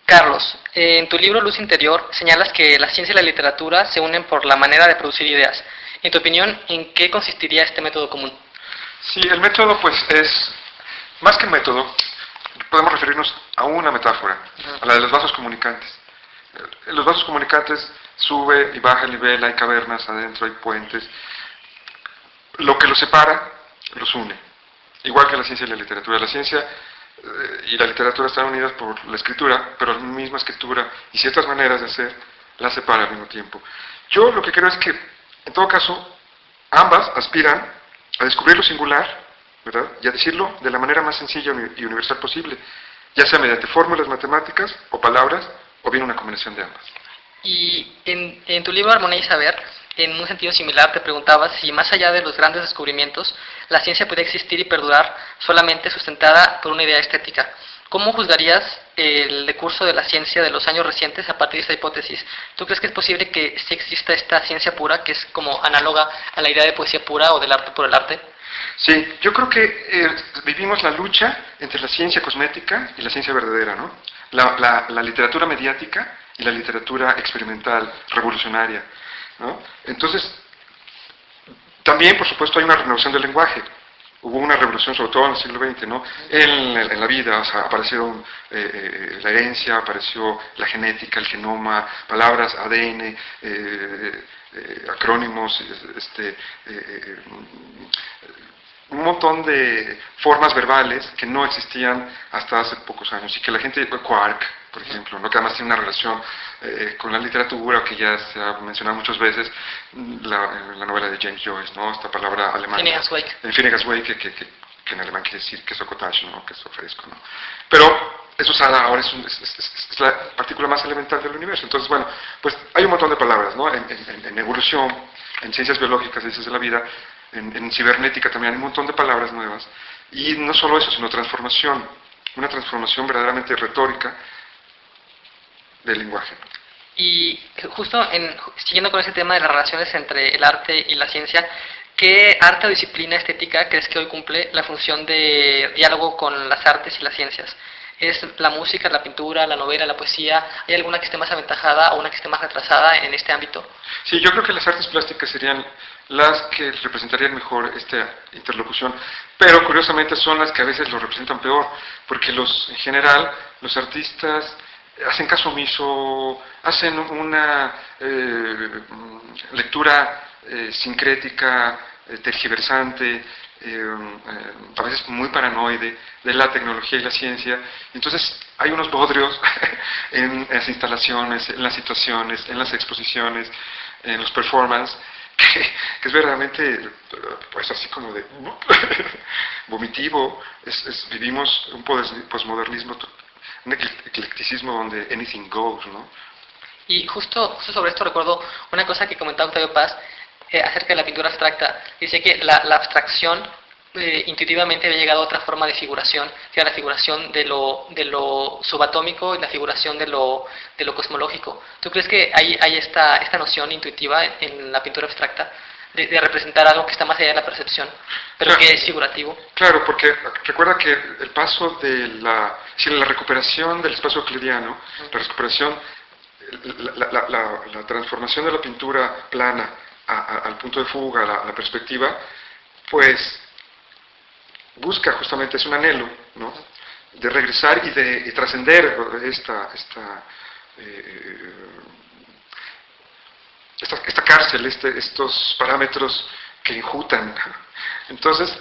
Carlos, en tu libro Luz Interior señalas que la ciencia y la literatura se unen por la manera de producir ideas. En tu opinión, ¿en qué consistiría este método común? Sí, el método pues es, más que método, podemos referirnos a una metáfora, a la de los vasos comunicantes. En los vasos comunicantes sube y baja el nivel, hay cavernas adentro, hay puentes. Lo que los separa, los une. Igual que la ciencia y la literatura. La ciencia y la literatura están unidas por la escritura, pero la misma escritura y ciertas maneras de hacer las separa al mismo tiempo. Yo lo que creo es que, en todo caso, ambas aspiran a descubrir lo singular, ¿verdad? Y a decirlo de la manera más sencilla y universal posible, ya sea mediante fórmulas matemáticas o palabras, o bien una combinación de ambas. Y en tu libro Armonía y Saber, en un sentido similar, te preguntabas si más allá de los grandes descubrimientos, la ciencia puede existir y perdurar solamente sustentada por una idea estética. ¿Cómo juzgarías el decurso de la ciencia de los años recientes a partir de esta hipótesis? ¿Tú crees que es posible que sí exista esta ciencia pura, que es como análoga a la idea de poesía pura o del arte por el arte? Sí, yo creo que vivimos la lucha entre la ciencia cosmética y la ciencia verdadera, ¿no? La literatura mediática y la literatura experimental, revolucionaria, ¿no? Entonces, también, por supuesto, hay una renovación del lenguaje. Hubo una revolución, sobre todo en el siglo XX, ¿no? En la vida, o sea, aparecieron la herencia, apareció la genética, el genoma, palabras, ADN, acrónimos, un montón de formas verbales que no existían hasta hace pocos años y que la gente, quark, por ejemplo, ¿no? Que además tiene una relación con la literatura que ya se ha mencionado muchas veces, la novela de James Joyce, ¿no? Esta palabra alemana. Phineas Wake. El Phineas Wake, que en alemán quiere decir queso cottage, ¿no? Queso fresco, ¿no? Pero es usada ahora, es la partícula más elemental del universo. Entonces, bueno, pues hay un montón de palabras, ¿no? En evolución, en ciencias biológicas, ciencias de la vida, en cibernética también hay un montón de palabras nuevas. Y no solo eso, sino transformación, una transformación verdaderamente retórica del lenguaje. Y justo siguiendo con ese tema de las relaciones entre el arte y la ciencia, ¿qué arte o disciplina estética crees que hoy cumple la función de diálogo con las artes y las ciencias? ¿Es la música, la pintura, la novela, la poesía? ¿Hay alguna que esté más aventajada o una que esté más retrasada en este ámbito? Sí, yo creo que las artes plásticas serían las que representarían mejor esta interlocución, pero curiosamente son las que a veces lo representan peor, porque en general los artistas hacen caso omiso, hacen una lectura sincrética, tergiversante, a veces muy paranoide de la tecnología y la ciencia. Entonces hay unos bodrios en las instalaciones, en las situaciones, en las exposiciones, en los performances, que es verdaderamente, pues así como de vomitivo. Vivimos un posmodernismo, un eclecticismo donde anything goes, ¿no? Y justo sobre esto recuerdo una cosa que comentaba Octavio Paz acerca de la pintura abstracta. Dice que la abstracción intuitivamente había llegado a otra forma de figuración, que era la figuración de lo subatómico y la figuración de lo cosmológico. ¿Tú crees que hay esta noción intuitiva en la pintura abstracta de representar algo que está más allá de la percepción, pero claro, que es figurativo? Claro, porque recuerda que el paso de la recuperación del espacio euclidiano, la recuperación, la transformación de la pintura plana al punto de fuga, a la perspectiva, pues busca justamente, es un anhelo, ¿no?, de regresar y de trascender esta cárcel, estos parámetros que injutan. Entonces,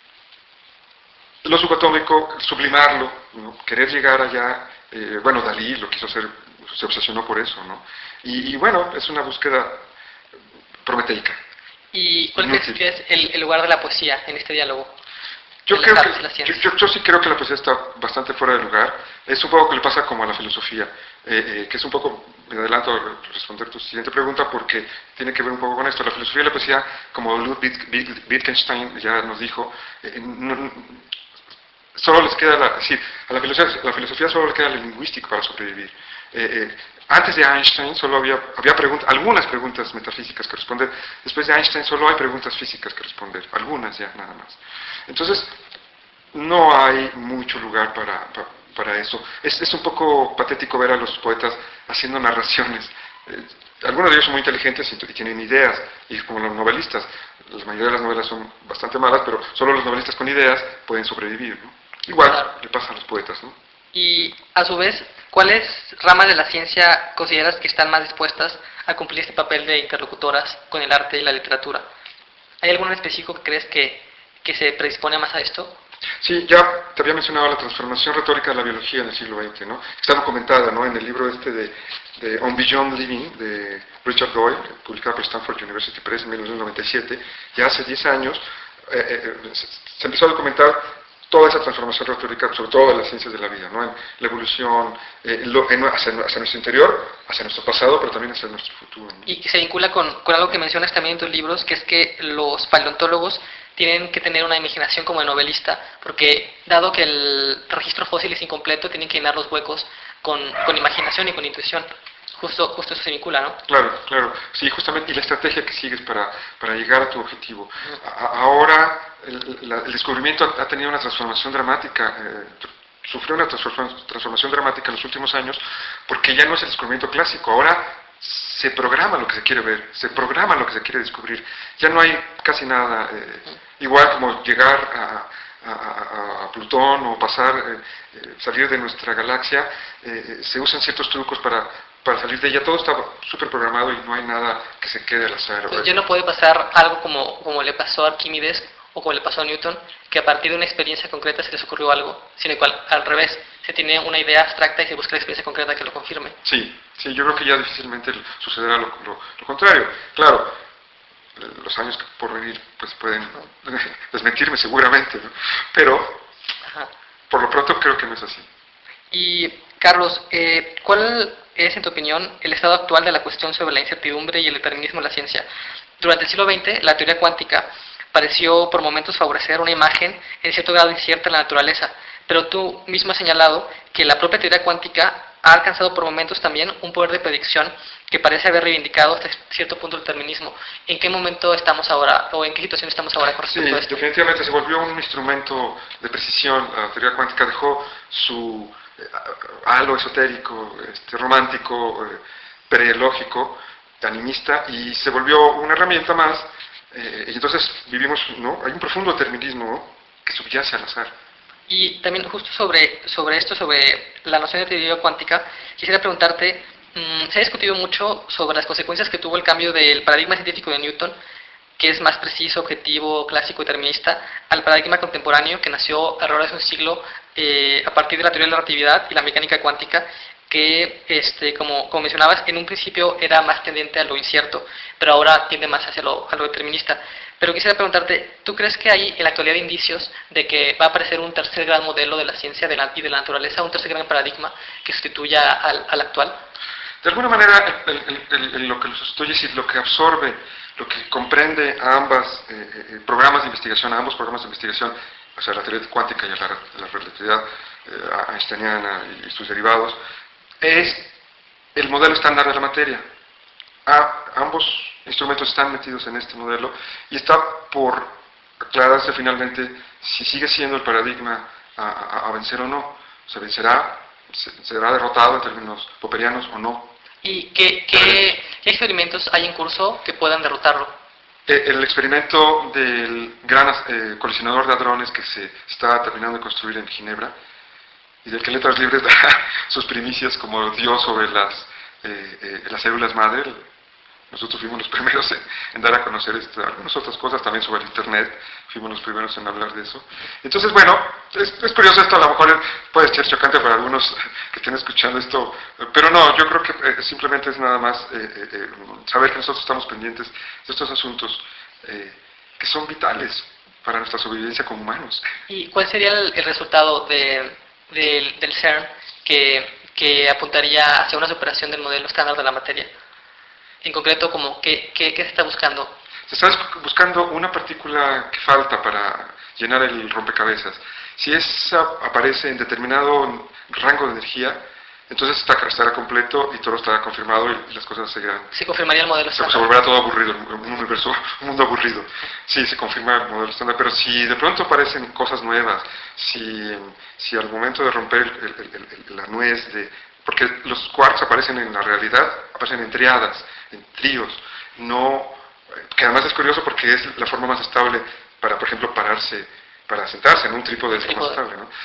lo subatómico, sublimarlo, ¿no?, querer llegar allá, bueno, Dalí lo quiso hacer, se obsesionó por eso, ¿no? Y bueno, es una búsqueda prometeica. ¿Y cuál crees que es el lugar de la poesía en este diálogo? Yo sí creo que la poesía está bastante fuera de lugar. Es un poco que le pasa como a la filosofía, que es un poco, me adelanto a responder tu siguiente pregunta porque tiene que ver un poco con esto. La filosofía y la poesía, como Ludwig Wittgenstein ya nos dijo, solo les queda a la filosofía solo le queda el lingüístico para sobrevivir. Antes de Einstein solo había algunas preguntas metafísicas que responder. Después de Einstein solo hay preguntas físicas que responder, algunas ya nada más. Entonces no hay mucho lugar para eso. Es un poco patético ver a los poetas haciendo narraciones. Algunos de ellos son muy inteligentes y tienen ideas, y como los novelistas, la mayoría de las novelas son bastante malas, pero solo los novelistas con ideas pueden sobrevivir, ¿no? Igual Claro. le pasa a los poetas, ¿no? Y a su vez, ¿cuáles ramas de la ciencia consideras que están más dispuestas a cumplir este papel de interlocutoras con el arte y la literatura? ¿Hay alguno en específico que crees que se predispone más a esto? Sí, ya te había mencionado la transformación retórica de la biología en el siglo XX, ¿no? Está documentada, ¿no?, en el libro de On Beyond Living, de Richard Doyle, publicado por Stanford University Press en 1997, ya hace 10 años, se empezó a documentar toda esa transformación retórica, sobre todo de las ciencias de la vida, ¿no?, en la evolución hacia nuestro interior, hacia nuestro pasado, pero también hacia nuestro futuro, ¿no? Y que se vincula con algo que mencionas también en tus libros, que es que los paleontólogos tienen que tener una imaginación como de novelista, porque dado que el registro fósil es incompleto, tienen que llenar los huecos con imaginación y con intuición. Justo eso se vincula, ¿no? Claro, claro. Sí, justamente, y la estrategia que sigues para llegar a tu objetivo. Ahora, el descubrimiento ha tenido una transformación dramática, sufrió una transformación dramática en los últimos años, porque ya no es el descubrimiento clásico, ahora se programa lo que se quiere ver, se programa lo que se quiere descubrir. Ya no hay casi nada, igual como llegar a Plutón o salir de nuestra galaxia, se usan ciertos trucos para salir de ella. Todo está súper programado y no hay nada que se quede al azar. Entonces, ya no puede pasar algo como le pasó a Arquímedes o como le pasó a Newton, que a partir de una experiencia concreta se les ocurrió algo, sino que al revés, se tiene una idea abstracta y se busca la experiencia concreta que lo confirme. Sí, yo creo que ya difícilmente sucederá lo contrario. Claro, los años por venir pues pueden desmentirme seguramente, ¿no? Pero Ajá. por lo pronto creo que no es así. Y Carlos, ¿cuál es, en tu opinión, el estado actual de la cuestión sobre la incertidumbre y el determinismo en la ciencia? Durante el siglo XX, la teoría cuántica pareció por momentos favorecer una imagen en cierto grado incierta en la naturaleza, pero tú mismo has señalado que la propia teoría cuántica ha alcanzado por momentos también un poder de predicción que parece haber reivindicado hasta cierto punto el determinismo. ¿En qué momento estamos ahora, o en qué situación estamos ahora con respecto a esto? Definitivamente se volvió un instrumento de precisión. La teoría cuántica dejó su halo esotérico, romántico, periológico, animista, y se volvió una herramienta más. Y entonces vivimos, ¿no? Hay un profundo determinismo, ¿no?, que subyace al azar. Y también justo sobre esto, sobre la noción de teoría cuántica, quisiera preguntarte, se ha discutido mucho sobre las consecuencias que tuvo el cambio del paradigma científico de Newton, que es más preciso, objetivo, clásico y determinista, al paradigma contemporáneo que nació alrededor de un siglo a partir de la teoría de la relatividad y la mecánica cuántica, que como mencionabas, en un principio era más tendente a lo incierto, pero ahora tiende más hacia lo determinista. Pero quisiera preguntarte, ¿tú crees que hay en la actualidad indicios de que va a aparecer un tercer gran modelo de la ciencia y de la naturaleza, un tercer gran paradigma que sustituya al actual? De alguna manera, lo que lo sustituye es lo que absorbe, lo que comprende a ambos programas de investigación, o sea, la teoría cuántica y la relatividad einsteiniana y sus derivados, es el modelo estándar de la materia. Ambos instrumentos están metidos en este modelo y está por aclararse finalmente si sigue siendo el paradigma a vencer o no. ¿Se vencerá? ¿Será derrotado en términos popperianos o no? ¿Y qué experimentos hay en curso que puedan derrotarlo? El experimento del gran colisionador de hadrones que se está terminando de construir en Ginebra y del que Letras Libres da sus primicias como Dios sobre las células madre. Nosotros fuimos los primeros en dar a conocer algunas otras cosas, también sobre el Internet, fuimos los primeros en hablar de eso. Entonces, bueno, es curioso esto, a lo mejor puede ser chocante para algunos que estén escuchando esto, pero no, yo creo que simplemente es nada más saber que nosotros estamos pendientes de estos asuntos que son vitales para nuestra sobrevivencia como humanos. ¿Y cuál sería el resultado del CERN que apuntaría hacia una superación del modelo estándar de la materia? En concreto, ¿qué se está buscando? Se está buscando una partícula que falta para llenar el rompecabezas. Si esa aparece en determinado rango de energía, entonces estará completo y todo estará confirmado y las cosas seguirán. Se confirmaría el modelo estándar. Se volverá todo aburrido, un mundo aburrido. Sí, se confirma el modelo estándar, pero si de pronto aparecen cosas nuevas, si al momento de romper la nuez porque los quarks aparecen en la realidad, aparecen en triadas, en tríos, que además es curioso porque es la forma más estable para, por ejemplo, para sentarse en un trípode es más estable, ¿no?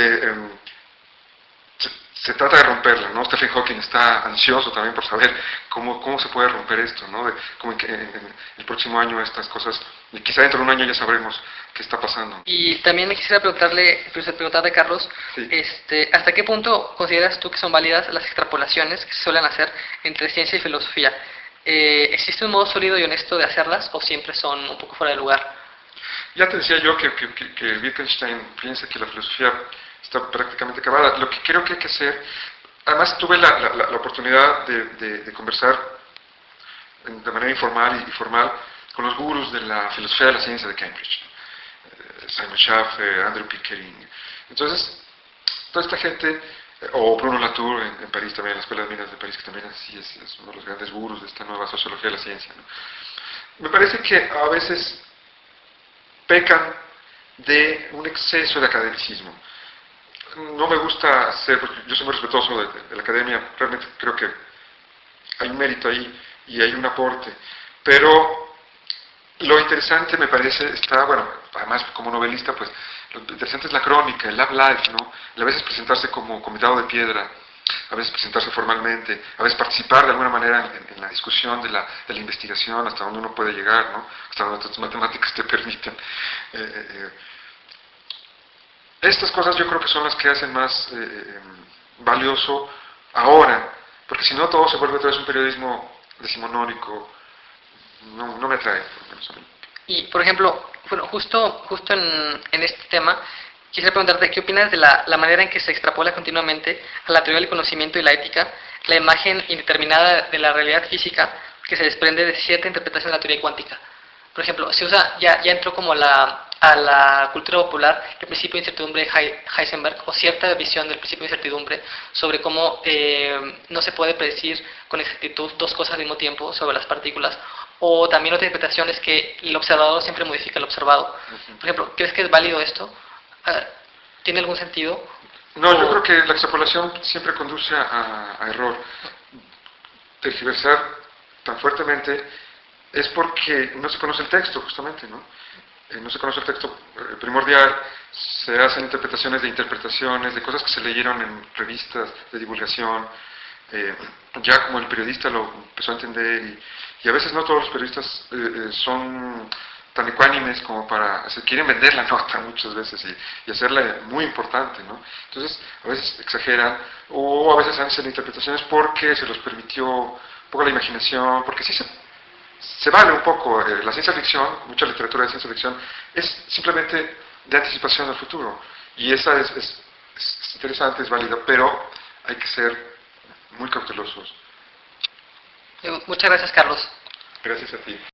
Se trata de romperla, ¿no? Stephen Hawking está ansioso también por saber cómo se puede romper esto, ¿no? Como en el próximo año estas cosas, y quizá dentro de un año ya sabremos qué está pasando. Y también me quisiera preguntarle, Carlos, sí. ¿Hasta qué punto consideras tú que son válidas las extrapolaciones que se suelen hacer entre ciencia y filosofía? ¿Existe un modo sólido y honesto de hacerlas o siempre son un poco fuera de lugar? Ya te decía yo que Wittgenstein piensa que la filosofía está prácticamente acabada. Lo que creo que hay que hacer, además tuve la oportunidad de conversar de manera informal y formal con los gurús de la filosofía de la ciencia de Cambridge, Simon Schaffer, Andrew Pickering. Entonces, toda esta gente, o Bruno Latour en París también, en la Escuela de Minas de París, que también así es uno de los grandes gurús de esta nueva sociología de la ciencia, ¿no? Me parece que a veces pecan de un exceso de academicismo. No me gusta porque yo soy muy respetuoso de la academia, realmente creo que hay un mérito ahí y hay un aporte, pero lo interesante me parece además como novelista, pues lo interesante es la crónica, el love life, ¿no? A veces presentarse como convidado de piedra, a veces presentarse formalmente, a veces participar de alguna manera en la discusión de la investigación, hasta donde uno puede llegar, ¿no? Hasta donde tus matemáticas te permiten. Estas cosas yo creo que son las que hacen más valioso ahora, porque si no todo se vuelve otra vez un periodismo decimonónico, no me atrae, por lo menos a mí. Y, por ejemplo, justo en este tema, quisiera preguntarte, ¿qué opinas de la manera en que se extrapola continuamente a la teoría del conocimiento y la ética la imagen indeterminada de la realidad física que se desprende de cierta interpretación de la teoría cuántica? Por ejemplo, se usa, ya entró como a la cultura popular el principio de incertidumbre de Heisenberg, o cierta visión del principio de incertidumbre sobre cómo no se puede predecir con exactitud dos cosas al mismo tiempo sobre las partículas, o también otra interpretación es que el observador siempre modifica el observado. Por ejemplo, ¿crees que es válido esto? ¿Tiene algún sentido? No, yo creo que la extrapolación siempre conduce a error. Tergiversar tan fuertemente es porque no se conoce el texto, justamente, ¿no? No se conoce el texto primordial, se hacen interpretaciones de interpretaciones, de cosas que se leyeron en revistas de divulgación, ya como el periodista lo empezó a entender, y a veces no todos los periodistas son tan ecuánimes como quieren vender la nota muchas veces y hacerla muy importante, ¿no? Entonces, a veces exageran, o a veces hacen interpretaciones porque se los permitió un poco la imaginación, porque sí se vale un poco. La ciencia ficción, mucha literatura de ciencia ficción, es simplemente de anticipación al futuro. Y esa es interesante, es válida, pero hay que ser muy cautelosos. Muchas gracias, Carlos. Gracias a ti.